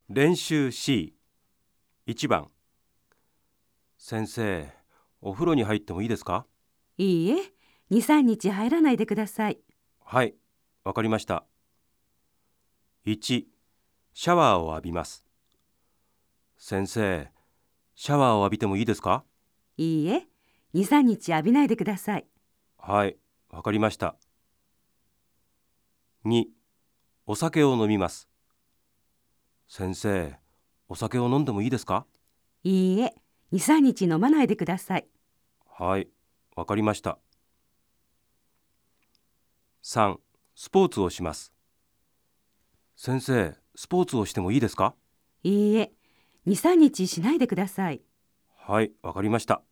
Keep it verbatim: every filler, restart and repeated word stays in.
練習 C。 いちばん。先生、お風呂に入ってもいいですか？ いいえ、に、さんにち入らないでください。 はい、わかりました。いち、シャワーを浴びます。先生、シャワーを浴びてもいいですか？ いいえ、に、さんにち浴びないでください。 はい、わかりました。に、お酒を飲みます。先生、お酒を飲んでもいいですか？ いいえ、に、さんにち飲まないでください。 はい、わかりました。さん、スポーツをします。先生、スポーツをしてもいいですか？ いいえ、に、さんにちしないでください。 はい、わかりました。